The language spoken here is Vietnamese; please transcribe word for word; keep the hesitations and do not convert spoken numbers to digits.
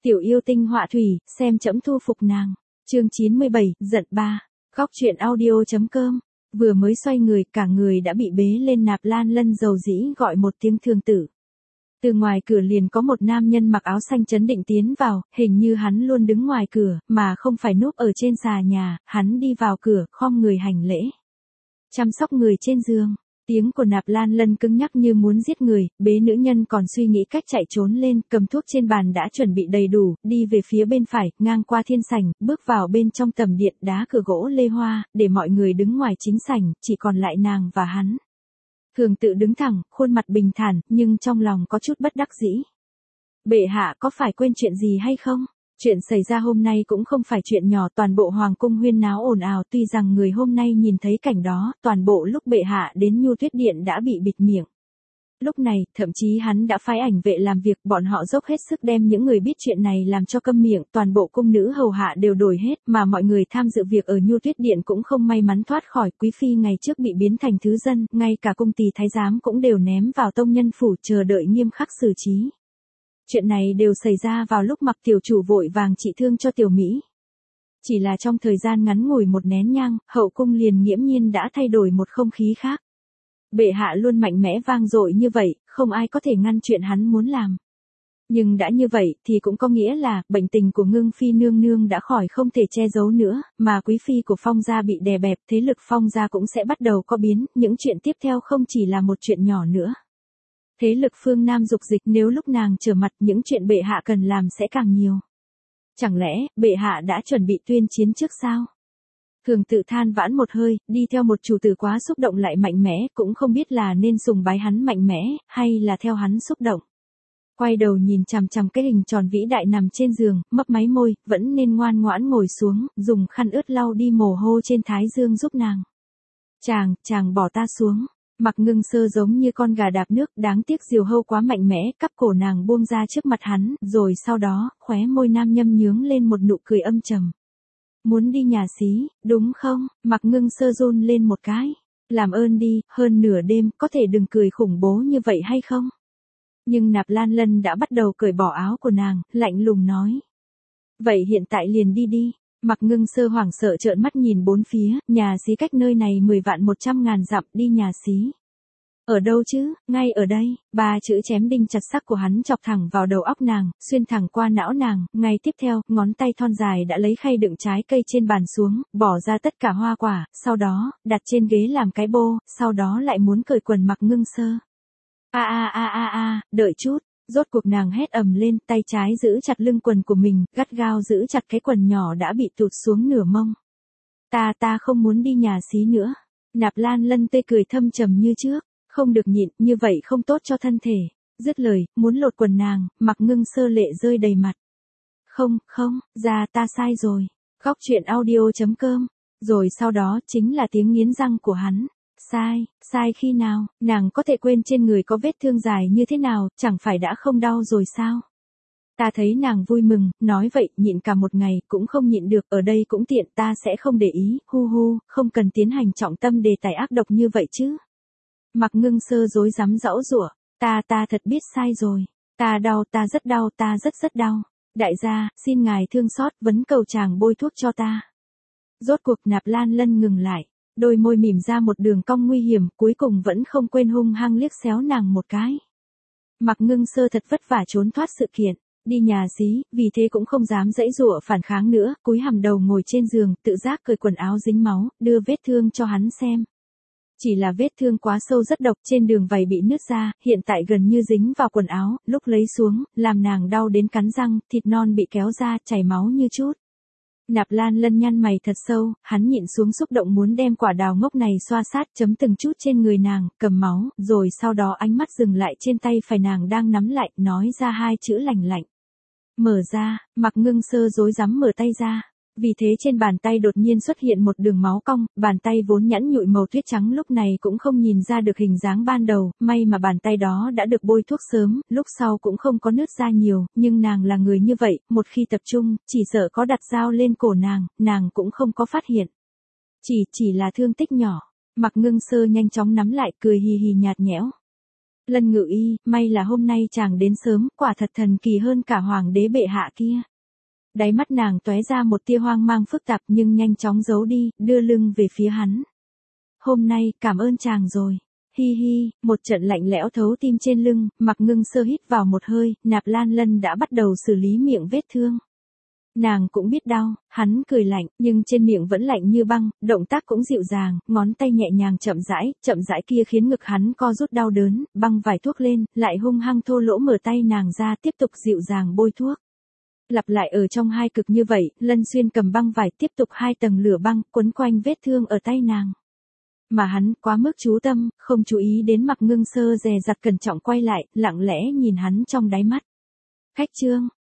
Tiểu yêu tinh họa thủy, xem chấm thu phục nàng. Chương chín mươi bảy, giận ba. Góc truyện audio.com. Vừa mới xoay người, cả người đã bị bế lên. Nạp Lan Lân dầu dĩ gọi một tiếng thương tử. Từ ngoài cửa liền có một nam nhân mặc áo xanh chấn định tiến vào, hình như hắn luôn đứng ngoài cửa, mà không phải núp ở trên xà nhà. Hắn đi vào cửa, khom người hành lễ. Chăm sóc người trên giường. Tiếng của Nạp Lan Lân cứng nhắc như muốn giết người, bế nữ nhân còn suy nghĩ cách chạy trốn lên, cầm thuốc trên bàn đã chuẩn bị đầy đủ, đi về phía bên phải, ngang qua thiên sảnh, bước vào bên trong tầm điện, đá cửa gỗ lê hoa, để mọi người đứng ngoài chính sảnh, chỉ còn lại nàng và hắn. Thường tự đứng thẳng, khuôn mặt bình thản, nhưng trong lòng có chút bất đắc dĩ. Bệ hạ có phải quên chuyện gì hay không? Chuyện xảy ra hôm nay cũng không phải chuyện nhỏ, toàn bộ hoàng cung huyên náo ồn ào, tuy rằng người hôm nay nhìn thấy cảnh đó, toàn bộ lúc bệ hạ đến Nhu Tuyết Điện đã bị bịt miệng. Lúc này, thậm chí hắn đã phái ảnh vệ làm việc, bọn họ dốc hết sức đem những người biết chuyện này làm cho câm miệng, toàn bộ cung nữ hầu hạ đều đổi hết, mà mọi người tham dự việc ở Nhu Tuyết Điện cũng không may mắn thoát khỏi. Quý phi ngày trước bị biến thành thứ dân, ngay cả cung tỳ thái giám cũng đều ném vào tông nhân phủ chờ đợi nghiêm khắc xử trí. Chuyện này đều xảy ra vào lúc Mặc tiểu chủ vội vàng trị thương cho Tiểu Mỹ. Chỉ là trong thời gian ngắn ngủi một nén nhang, hậu cung liền nghiễm nhiên đã thay đổi một không khí khác. Bệ hạ luôn mạnh mẽ vang dội như vậy, không ai có thể ngăn chuyện hắn muốn làm. Nhưng đã như vậy thì cũng có nghĩa là bệnh tình của Ngưng phi nương nương đã khỏi không thể che giấu nữa, mà quý phi của Phong gia bị đè bẹp, thế lực Phong gia cũng sẽ bắt đầu có biến, những chuyện tiếp theo không chỉ là một chuyện nhỏ nữa. Thế lực phương Nam dục dịch, nếu lúc nàng trở mặt, những chuyện bệ hạ cần làm sẽ càng nhiều. Chẳng lẽ, bệ hạ đã chuẩn bị tuyên chiến trước sao? Thường tự than vãn một hơi, đi theo một chủ tử quá xúc động lại mạnh mẽ, cũng không biết là nên sùng bái hắn mạnh mẽ, hay là theo hắn xúc động. Quay đầu nhìn chằm chằm cái hình tròn vĩ đại nằm trên giường, mấp máy môi, vẫn nên ngoan ngoãn ngồi xuống, dùng khăn ướt lau đi mồ hôi trên thái dương giúp nàng. Chàng, chàng bỏ ta xuống. Mặc Ngưng Sơ giống như con gà đạp nước, đáng tiếc diều hâu quá mạnh mẽ, cắp cổ nàng buông ra trước mặt hắn, rồi sau đó, khóe môi nam nhâm nhướng lên một nụ cười âm trầm. Muốn đi nhà xí, đúng không? Mặc Ngưng Sơ run lên một cái. Làm ơn đi, hơn nửa đêm, có thể đừng cười khủng bố như vậy hay không? Nhưng Nạp Lan Lân đã bắt đầu cởi bỏ áo của nàng, lạnh lùng nói. Vậy hiện tại liền đi đi. Mặc Ngưng Sơ hoảng sợ trợn mắt nhìn bốn phía, nhà xí cách nơi này mười vạn một trăm ngàn dặm, đi nhà xí. Ở đâu chứ, ngay ở đây, ba chữ chém đinh chặt sắt của hắn chọc thẳng vào đầu óc nàng, xuyên thẳng qua não nàng, ngay tiếp theo, ngón tay thon dài đã lấy khay đựng trái cây trên bàn xuống, bỏ ra tất cả hoa quả, sau đó, đặt trên ghế làm cái bô, sau đó lại muốn cởi quần Mặc Ngưng Sơ. A a a a a, đợi chút. Rốt cuộc nàng hét ầm lên, tay trái giữ chặt lưng quần của mình, gắt gao giữ chặt cái quần nhỏ đã bị tụt xuống nửa mông. Ta ta không muốn đi nhà xí nữa. Nạp Lan Lân tê cười thâm trầm như trước, không được nhịn, như vậy không tốt cho thân thể. Dứt lời, muốn lột quần nàng, Mặc Ngưng Sơ lệ rơi đầy mặt. Không, không, ra ta sai rồi. Góc truyện audio.com. Rồi sau đó chính là tiếng nghiến răng của hắn. Sai, sai khi nào, nàng có thể quên trên người có vết thương dài như thế nào, chẳng phải đã không đau rồi sao? Ta thấy nàng vui mừng, nói vậy, nhịn cả một ngày, cũng không nhịn được, ở đây cũng tiện, ta sẽ không để ý, hu hu, không cần tiến hành trọng tâm đề tài ác độc như vậy chứ. Mặc Ngưng Sơ rối rắm giãu giụa, ta ta thật biết sai rồi, ta đau, ta rất đau, ta rất rất đau. Đại gia, xin ngài thương xót, vấn cầu chàng bôi thuốc cho ta. Rốt cuộc Nạp Lan Lân ngừng lại. Đôi môi mỉm ra một đường cong nguy hiểm, cuối cùng vẫn không quên hung hăng liếc xéo nàng một cái. Mặc Ngưng Sơ thật vất vả trốn thoát sự kiện, đi nhà xí, vì thế cũng không dám giãy giụa phản kháng nữa, cúi hàm đầu ngồi trên giường, tự giác cởi quần áo dính máu, đưa vết thương cho hắn xem. Chỉ là vết thương quá sâu rất độc, trên đường vảy bị nứt ra, hiện tại gần như dính vào quần áo, lúc lấy xuống, làm nàng đau đến cắn răng, thịt non bị kéo ra, chảy máu như chút. Nạp Lan Lân nhăn mày thật sâu, hắn nhịn xuống xúc động muốn đem quả đào ngốc này xoa sát chấm từng chút trên người nàng, cầm máu, rồi sau đó ánh mắt dừng lại trên tay phải nàng đang nắm lại, nói ra hai chữ lành lạnh. Mở ra, Mặc Ngưng Sơ rối rắm mở tay ra. Vì thế trên bàn tay đột nhiên xuất hiện một đường máu cong, bàn tay vốn nhẵn nhụi màu tuyết trắng lúc này cũng không nhìn ra được hình dáng ban đầu, may mà bàn tay đó đã được bôi thuốc sớm, lúc sau cũng không có nứt ra nhiều, nhưng nàng là người như vậy, một khi tập trung, chỉ sợ có đặt dao lên cổ nàng, nàng cũng không có phát hiện. Chỉ, chỉ là thương tích nhỏ, Mặc Ngưng Sơ nhanh chóng nắm lại, cười hì hì nhạt nhẽo. Lân Ngự Y, may là hôm nay chàng đến sớm, quả thật thần kỳ hơn cả hoàng đế bệ hạ kia. Đáy mắt nàng tóe ra một tia hoang mang phức tạp nhưng nhanh chóng giấu đi, đưa lưng về phía hắn. Hôm nay, cảm ơn chàng rồi. Hi hi, một trận lạnh lẽo thấu tim trên lưng, Mạc Ngưng Sơ hít vào một hơi, Nạp Lan Lân đã bắt đầu xử lý miệng vết thương. Nàng cũng biết đau, hắn cười lạnh, nhưng trên miệng vẫn lạnh như băng, động tác cũng dịu dàng, ngón tay nhẹ nhàng chậm rãi, chậm rãi kia khiến ngực hắn co rút đau đớn, băng vải thuốc lên, lại hung hăng thô lỗ mở tay nàng ra tiếp tục dịu dàng bôi thuốc. Lặp lại ở trong hai cực như vậy, Lân Xuyên cầm băng vải tiếp tục hai tầng lửa băng, quấn quanh vết thương ở tay nàng. Mà hắn quá mức chú tâm, không chú ý đến Mạc Ngưng Sơ dè dặt cẩn trọng quay lại, lặng lẽ nhìn hắn trong đáy mắt. Khách trương,